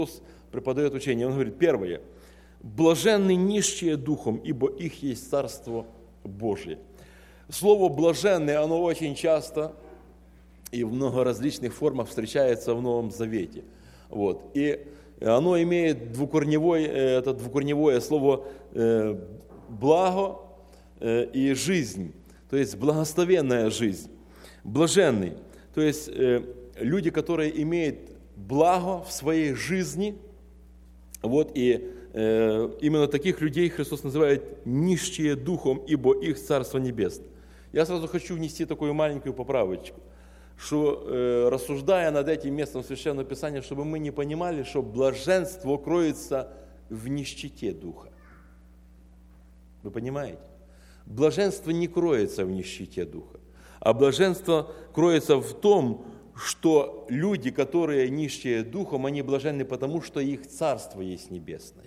преподает учение. Он говорит, первое, блаженны нищие духом, ибо их есть Царство Божие. Слово «блаженный», оно очень часто и в много различных формах встречается в Новом Завете. Вот. И оно имеет двукорневое слово «благо» и «жизнь», то есть благословенная жизнь. Блаженный, то есть люди, которые имеют благо в своей жизни. Вот, и именно таких людей Христос называет нищие духом, ибо их Царство Небесное. Я сразу хочу внести такую маленькую поправочку, что рассуждая над этим местом Священного Писания, чтобы мы не понимали, что блаженство кроется в нищете духа. Вы понимаете? Блаженство не кроется в нищете духа, а блаженство кроется в том, что люди, которые нищие духом, они блаженны потому, что их Царство есть небесное.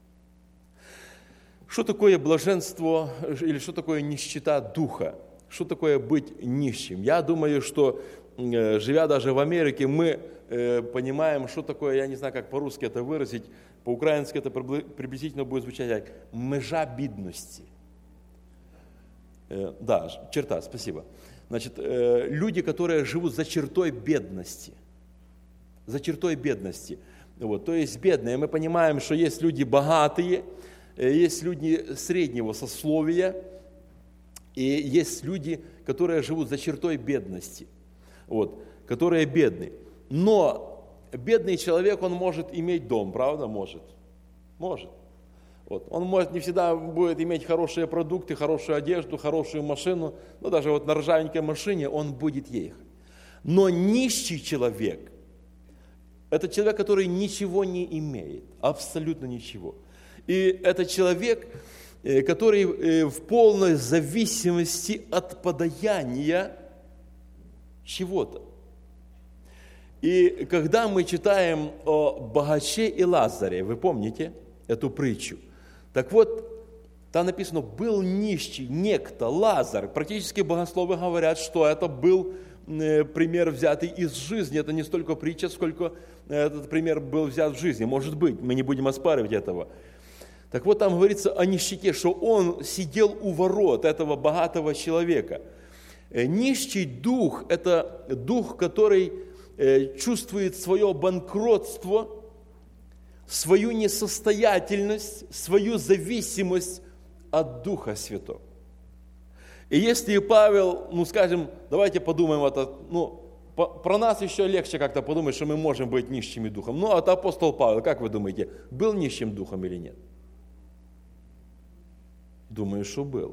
Что такое блаженство или что такое нищета духа? Что такое быть нищим? Я думаю, что, живя даже в Америке, мы понимаем, что такое, я не знаю, как по-русски это выразить, по-украински это приблизительно будет звучать как «межа бедности». Да, черта, спасибо. Значит, люди, которые живут за чертой бедности. За чертой бедности. Вот, то есть бедные. Мы понимаем, что есть люди богатые, есть люди среднего сословия, и есть люди, которые живут за чертой бедности, вот, которые бедны. Но бедный человек, он может иметь дом, правда? Может. Вот. Он может не всегда будет иметь хорошие продукты, хорошую одежду, хорошую машину, но даже вот на ржавенькой машине он будет ехать. Но нищий человек – это человек, который ничего не имеет, абсолютно ничего. И это человек, который в полной зависимости от подаяния чего-то. И когда мы читаем о богаче и Лазаре, вы помните эту притчу? Так вот, там написано, был нищий некто, Лазарь. Практически богословы говорят, что это был пример, взятый из жизни. Это не столько притча, сколько этот пример был взят в жизни. Может быть, мы не будем оспаривать этого. Так вот, там говорится о нищете, что он сидел у ворот этого богатого человека. Нищий дух – это дух, который чувствует свое банкротство, свою несостоятельность, свою зависимость от Духа Святого. И если Павел, скажем, давайте подумаем, про нас еще легче как-то подумать, что мы можем быть нищими духом. А апостол Павел, как вы думаете, был нищим духом или нет? Думаю, что был.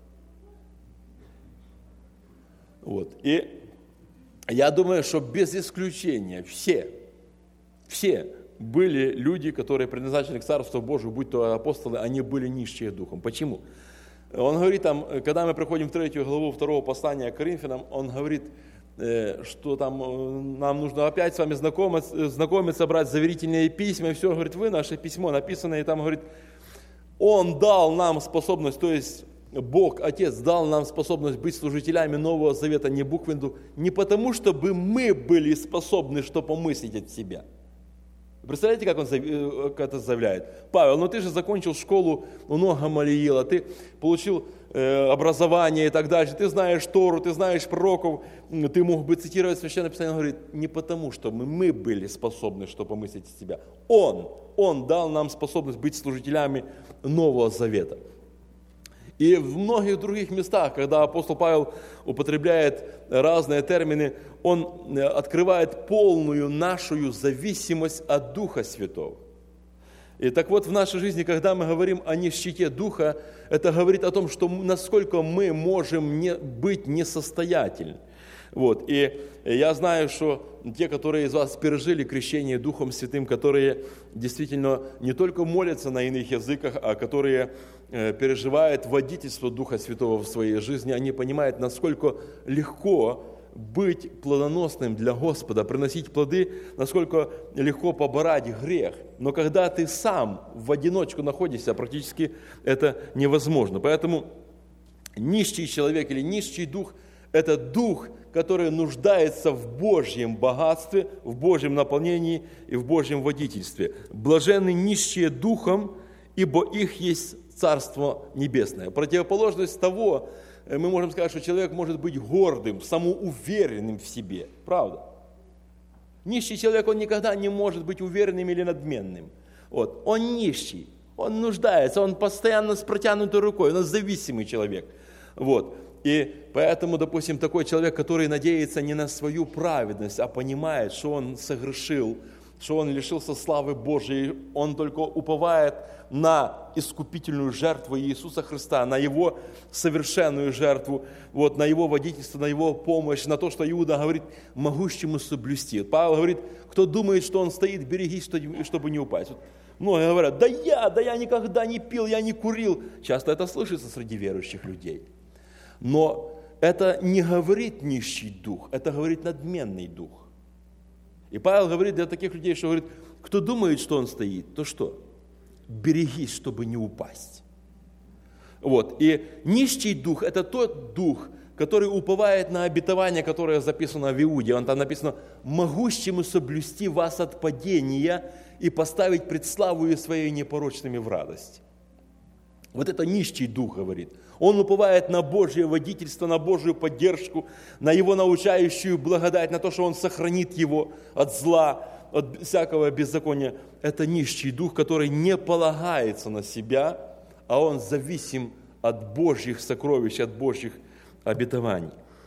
Вот. И я думаю, что без исключения все были люди, которые предназначены к Царству Божию, будь то апостолы, они были нищие духом. Почему? Он говорит там, когда мы приходим в 3 главу 2 послания к Коринфянам, он говорит, что там нам нужно опять с вами знакомиться, брать заверительные письма, и все, говорит, вы наше письмо написано, и там говорит, Он дал нам способность, то есть Бог, Отец, дал нам способность быть служителями Нового Завета, не буквенду, не потому, чтобы мы были способны что помыслить от себя. Представляете, как он это заявляет? Павел, ты же закончил школу у Гамалиила, ты получил образование и так дальше, ты знаешь Тору, ты знаешь пророков, ты мог бы цитировать Священное Писание. Он говорит, не потому, чтобы мы были способны что помыслить от себя. Он дал нам способность быть служителями Нового Завета. И в многих других местах, когда апостол Павел употребляет разные термины, он открывает полную нашу зависимость от Духа Святого. И так вот, в нашей жизни, когда мы говорим о нищете Духа, это говорит о том, что насколько мы можем быть несостоятельны. Вот. И я знаю, что те, которые из вас пережили крещение Духом Святым, которые действительно не только молятся на иных языках, а которые переживают водительство Духа Святого в своей жизни, они понимают, насколько легко быть плодоносным для Господа, приносить плоды, насколько легко побороть грех. Но когда ты сам в одиночку находишься, практически это невозможно. Поэтому нищий человек или нищий дух – Это дух, который нуждается в Божьем богатстве, в Божьем наполнении и в Божьем водительстве. Блаженны нищие духом, ибо их есть Царство Небесное. Противоположность того, мы можем сказать, что человек может быть гордым, самоуверенным в себе. Правда? Нищий человек, он никогда не может быть уверенным или надменным. Вот. Он нищий, он нуждается, он постоянно с протянутой рукой, он зависимый человек. Вот. И поэтому, допустим, такой человек, который надеется не на свою праведность, а понимает, что он согрешил, что он лишился славы Божией, он только уповает на искупительную жертву Иисуса Христа, на Его совершенную жертву, вот, на Его водительство, на Его помощь, на то, что Иуда говорит, могущему соблюсти. Павел говорит, кто думает, что он стоит, берегись, чтобы не упасть. Вот, многие говорят, да я никогда не пил, я не курил. Часто это слышится среди верующих людей. Но это не говорит нищий дух, это говорит надменный дух. И Павел говорит для таких людей, что говорит, кто думает, что он стоит, то что? Берегись, чтобы не упасть. Вот. И нищий дух – это тот дух, который уповает на обетование, которое записано в Иуде. Он там написано, могущему соблюсти вас от падения и поставить пред славою своей непорочными в радость. Вот это нищий дух говорит. Он уповает на Божье водительство, на Божью поддержку, на Его научающую благодать, на то, что Он сохранит его от зла, от всякого беззакония. Это нищий дух, который не полагается на себя, а он зависим от Божьих сокровищ, от Божьих обетований.